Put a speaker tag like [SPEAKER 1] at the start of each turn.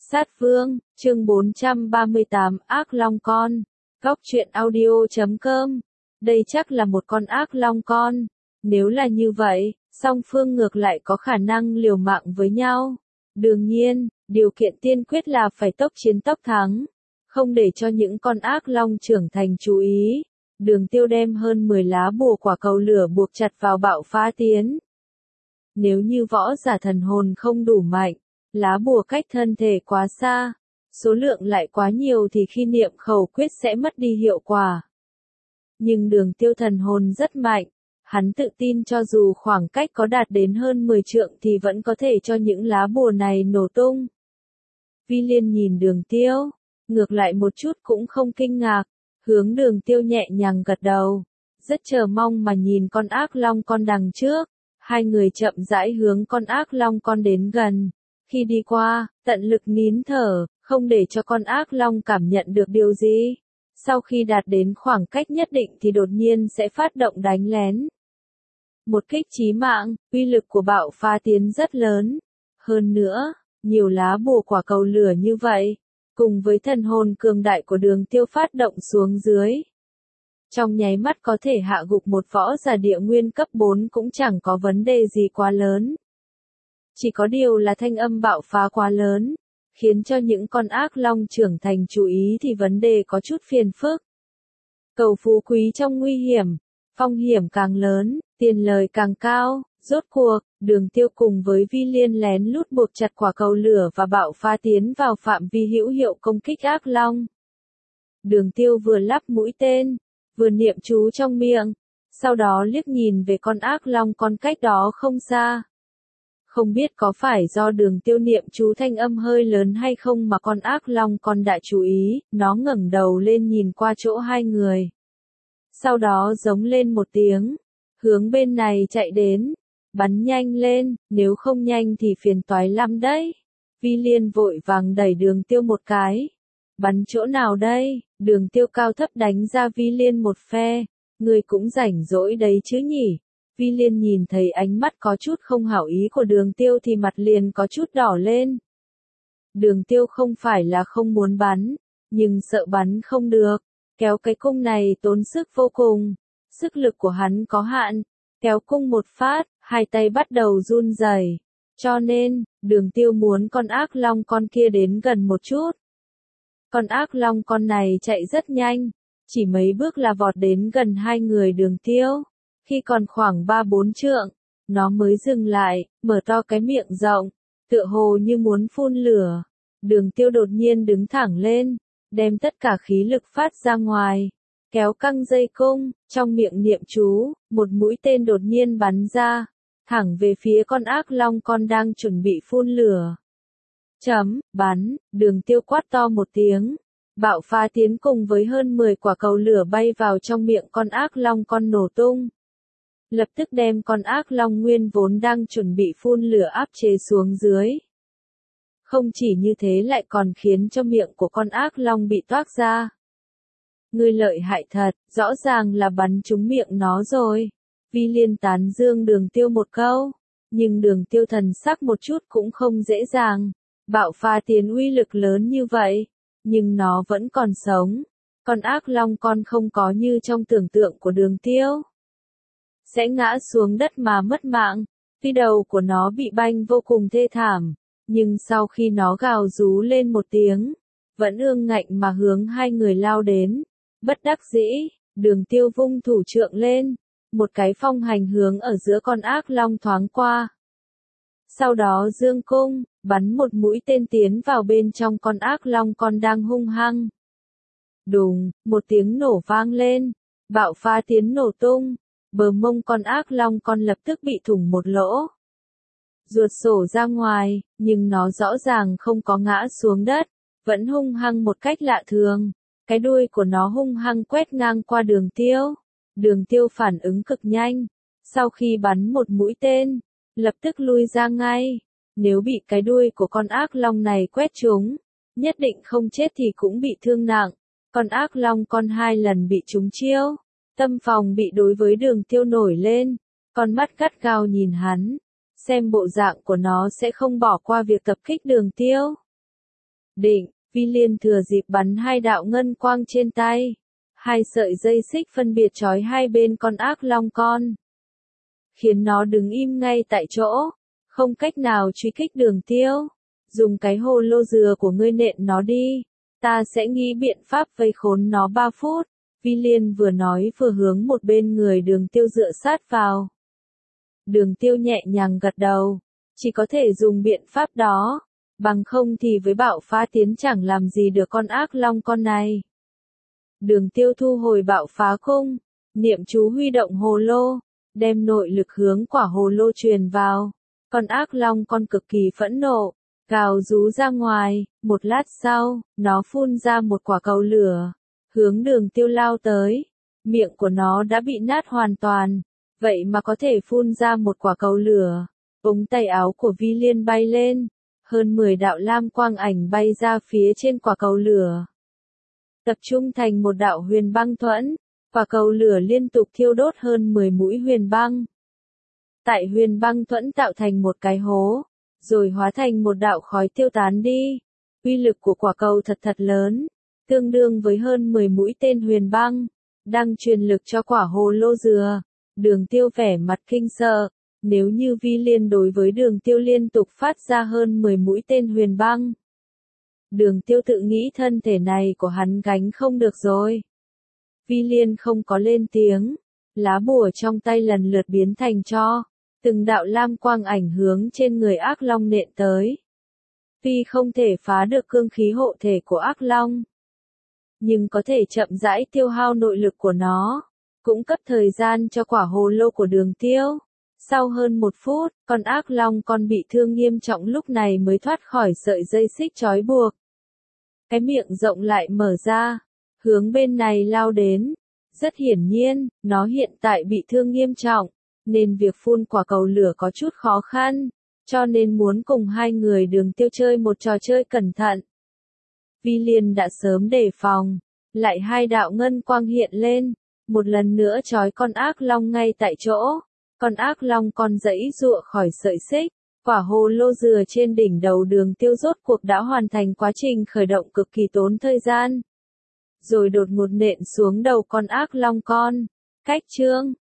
[SPEAKER 1] Sát Vương, chương 438, ác long con. Góc truyện audio.com. Đây chắc là một con ác long con. Nếu là như vậy, song phương ngược lại có khả năng liều mạng với nhau. Đương nhiên, điều kiện tiên quyết là phải tốc chiến tốc thắng. Không để cho những con ác long trưởng thành chú ý. Đường Tiêu đem hơn 10 lá bùa quả cầu lửa buộc chặt vào Bạo Phá Tiến. Nếu như võ giả thần hồn không đủ mạnh, lá bùa cách thân thể quá xa, số lượng lại quá nhiều thì khi niệm khẩu quyết sẽ mất đi hiệu quả. Nhưng Đường Tiêu thần hồn rất mạnh, hắn tự tin cho dù khoảng cách có đạt đến hơn 10 trượng thì vẫn có thể cho những lá bùa này nổ tung. Vi Liên nhìn Đường Tiêu, ngược lại một chút cũng không kinh ngạc, hướng Đường Tiêu nhẹ nhàng gật đầu, rất chờ mong mà nhìn con ác long con đằng trước. Hai người chậm rãi hướng con ác long con đến gần. Khi đi qua, tận lực nín thở, không để cho con ác long cảm nhận được điều gì. Sau khi đạt đến khoảng cách nhất định thì đột nhiên sẽ phát động đánh lén. Một kích chí mạng, uy lực của Bạo Phá Tiến rất lớn. Hơn nữa, nhiều lá bùa quả cầu lửa như vậy, cùng với thần hồn cường đại của Đường Tiêu phát động xuống dưới. Trong nháy mắt có thể hạ gục một võ giả địa nguyên cấp 4 cũng chẳng có vấn đề gì quá lớn. Chỉ có điều là thanh âm bạo phá quá lớn, khiến cho những con ác long trưởng thành chú ý thì vấn đề có chút phiền phức. Cầu phú quý trong nguy hiểm, phong hiểm càng lớn, tiền lời càng cao, rốt cuộc, Đường Tiêu cùng với Vi Liên lén lút buộc chặt quả cầu lửa và Bạo Phá Tiến vào phạm vi hữu hiệu công kích ác long. Đường Tiêu vừa lắp mũi tên, vừa niệm chú trong miệng, sau đó liếc nhìn về con ác long con cách đó không xa. Không biết có phải do Đường Tiêu niệm chú thanh âm hơi lớn hay không mà con ác long con đã chú ý, nó ngẩng đầu lên nhìn qua chỗ hai người. Sau đó giống lên một tiếng, hướng bên này chạy đến, bắn nhanh lên, nếu không nhanh thì phiền toái lắm đấy. Vi Liên vội vàng đẩy Đường Tiêu một cái. Bắn chỗ nào đây? Đường Tiêu cao thấp đánh ra Vi Liên một phe. Người cũng rảnh rỗi đấy chứ nhỉ? Vi Liên nhìn thấy ánh mắt có chút không hảo ý của Đường Tiêu thì mặt liền có chút đỏ lên. Đường Tiêu không phải là không muốn bắn, nhưng sợ bắn không được. Kéo cái cung này tốn sức vô cùng. Sức lực của hắn có hạn. Kéo cung một phát, hai tay bắt đầu run rẩy. Cho nên, Đường Tiêu muốn con ác long con kia đến gần một chút. Con ác long con này chạy rất nhanh, chỉ mấy bước là vọt đến gần hai người Đường Tiêu. Khi còn khoảng 3-4 trượng, nó mới dừng lại, mở to cái miệng rộng, tựa hồ như muốn phun lửa. Đường Tiêu đột nhiên đứng thẳng lên, đem tất cả khí lực phát ra ngoài, kéo căng dây cung, trong miệng niệm chú, một mũi tên đột nhiên bắn ra, thẳng về phía con ác long con đang chuẩn bị phun lửa. Bắn, Đường Tiêu quát to một tiếng. Bạo Phá Tiến cùng với hơn 10 quả cầu lửa bay vào trong miệng con ác long con nổ tung. Lập tức đem con ác long nguyên vốn đang chuẩn bị phun lửa áp chế xuống dưới. Không chỉ như thế lại còn khiến cho miệng của con ác long bị toác ra. Ngươi lợi hại thật, rõ ràng là bắn trúng miệng nó rồi. Vi Liên tán dương Đường Tiêu một câu. Nhưng Đường Tiêu thần sắc một chút cũng không dễ dàng. Bạo Phá Tiến uy lực lớn như vậy, nhưng nó vẫn còn sống. Con ác long con không có như trong tưởng tượng của Đường Tiêu. Sẽ ngã xuống đất mà mất mạng. Tuy đầu của nó bị banh vô cùng thê thảm, nhưng sau khi nó gào rú lên một tiếng, vẫn ương ngạnh mà hướng hai người lao đến. Bất đắc dĩ, Đường Tiêu vung thủ trượng lên, một cái phong hành hướng ở giữa con ác long thoáng qua. Sau đó dương cung, bắn một mũi tên tiến vào bên trong con ác long con đang hung hăng. Đùng, một tiếng nổ vang lên, Bạo Phá Tiến nổ tung, bờ mông con ác long con lập tức bị thủng một lỗ. Ruột sổ ra ngoài, nhưng nó rõ ràng không có ngã xuống đất, vẫn hung hăng một cách lạ thường. Cái đuôi của nó hung hăng quét ngang qua Đường Tiêu. Đường Tiêu phản ứng cực nhanh, sau khi bắn một mũi tên, lập tức lui ra ngay. Nếu bị cái đuôi của con ác long này quét trúng, nhất định không chết thì cũng bị thương nặng. Con ác long con 2 lần bị trúng chiêu, tâm phòng bị đối với Đường Tiêu nổi lên, con mắt gắt gao nhìn hắn, xem bộ dạng của nó sẽ không bỏ qua việc tập kích Đường Tiêu. Định, Vi Liên thừa dịp bắn hai đạo ngân quang trên tay. Hai sợi dây xích phân biệt trói hai bên con ác long con. Khiến nó đứng im ngay tại chỗ. Không cách nào truy kích Đường Tiêu. Dùng cái hồ lô dừa của ngươi nện nó đi. Ta sẽ nghĩ biện pháp vây khốn nó 3 phút. Vi Liên vừa nói vừa hướng một bên người Đường Tiêu dựa sát vào. Đường Tiêu nhẹ nhàng gật đầu. Chỉ có thể dùng biện pháp đó. Bằng không thì với bạo phá tiến chẳng làm gì được con ác long con này. Đường Tiêu thu hồi bạo phá cung. Niệm chú huy động hồ lô. Đem nội lực hướng quả hồ lô truyền vào. Con ác long con cực kỳ phẫn nộ. Gào rú ra ngoài. Một lát sau, nó phun ra một quả cầu lửa. Hướng Đường Tiêu lao tới. Miệng của nó đã bị nát hoàn toàn. Vậy mà có thể phun ra một quả cầu lửa. Ống tay áo của Vi Liên bay lên. Hơn 10 đạo lam quang ảnh bay ra phía trên quả cầu lửa. Tập trung thành một đạo huyền băng thuẫn. Quả cầu lửa liên tục thiêu đốt hơn 10 mũi huyền băng. Tại huyền băng thuẫn tạo thành một cái hố. Rồi hóa thành một đạo khói tiêu tán đi. Uy lực của quả cầu thật lớn. Tương đương với hơn 10 mũi tên huyền băng. Đang truyền lực cho quả hồ lô dừa. Đường Tiêu vẻ mặt kinh sợ. Nếu như Vi Liên đối với Đường Tiêu liên tục phát ra hơn 10 mũi tên huyền băng. Đường Tiêu tự nghĩ thân thể này của hắn gánh không được rồi. Vi Liên không có lên tiếng. Lá bùa trong tay lần lượt biến thành tro. Từng đạo lam quang ảnh hướng trên người ác long nện tới. Tuy không thể phá được cương khí hộ thể của ác long. Nhưng có thể chậm rãi tiêu hao nội lực của nó. Cũng cấp thời gian cho quả hồ lô của Đường Tiêu. Sau hơn 1 phút, con ác long con bị thương nghiêm trọng lúc này mới thoát khỏi sợi dây xích trói buộc. Cái miệng rộng lại mở ra, hướng bên này lao đến. Rất hiển nhiên, nó hiện tại bị thương nghiêm trọng, nên việc phun quả cầu lửa có chút khó khăn, cho nên muốn cùng hai người Đường Tiêu chơi một trò chơi cẩn thận. Vi Liên đã sớm đề phòng, lại hai đạo ngân quang hiện lên, một lần nữa trói con ác long ngay tại chỗ. Con ác long con giãy giụa khỏi sợi xích, quả hồ lô dừa trên đỉnh đầu Đường Tiêu rốt cuộc đã hoàn thành quá trình khởi động cực kỳ tốn thời gian. Rồi đột ngột nện xuống đầu con ác long con. Cách chương